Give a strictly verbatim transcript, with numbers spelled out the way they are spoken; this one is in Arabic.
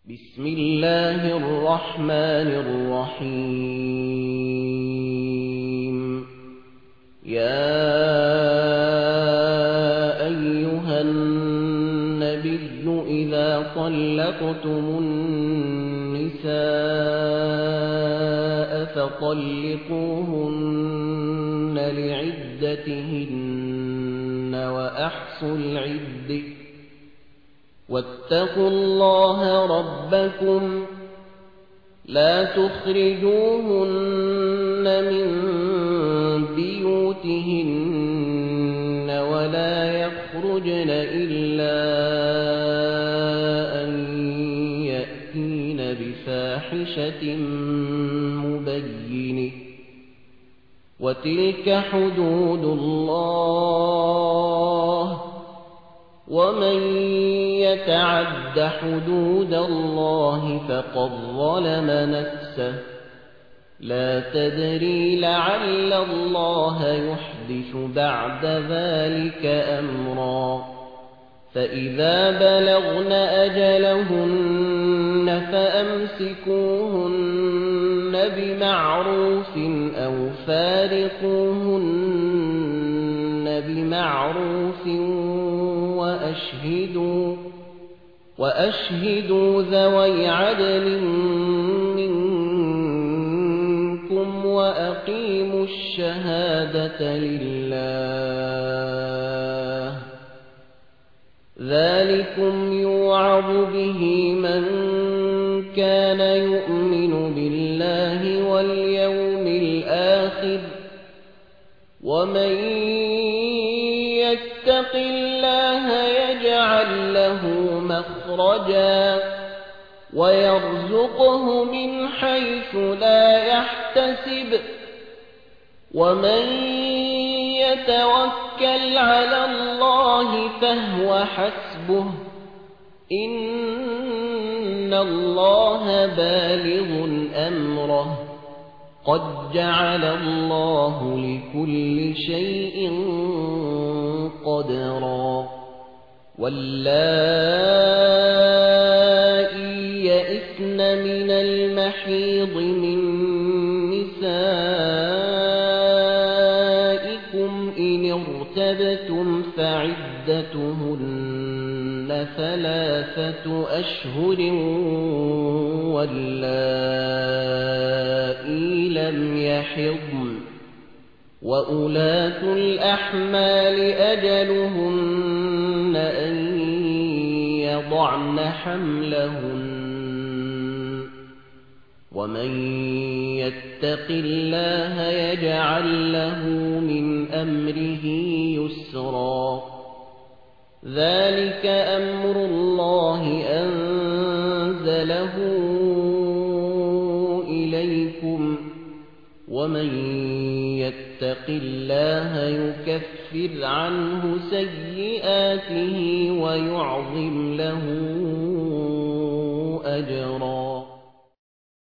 بسم الله الرحمن الرحيم. يا أيها النبي إذا طلقتم النساء فطلقوهن لعدتهن وأحصوا العدة واتقوا الله ربكم لا تخرجوهن من بيوتهن ولا يخرجن إلا أن يأتين بفاحشة مبينة وتلك حدود الله ومن يتعد حدود الله فقد ظلم نفسه لا تدري لعل الله يحدث بعد ذلك أمرا. فإذا بلغن أجلهن فأمسكوهن بمعروف أو فارقوهن بمعروف وأشهدوا وأشهدوا ذوي عدل منكم وأقيموا الشهادة لله ذلكم يوعظ به من كان يؤمن بالله واليوم الآخر ومن يتق الله يجعل له مخرجا ويرزقه من حيث لا يحتسب ومن يتوكل على الله فهو حسبه إن الله بالغ أمره قد جعل الله لكل شيء قدرا. واللائي يئسن من المحيض من نسائكم إن ارتبتم فعدتهن ثلاثة أشهر واللائي لم يحضن وأولاة الأحمال أجلهن أن يضعن حملهن ومن يتق الله يجعل له من أمره يسرا. ذلك أمر الله أنزله إليكم ومن يتق الله يكفر عنه سيئاته ويعظم له أجرا.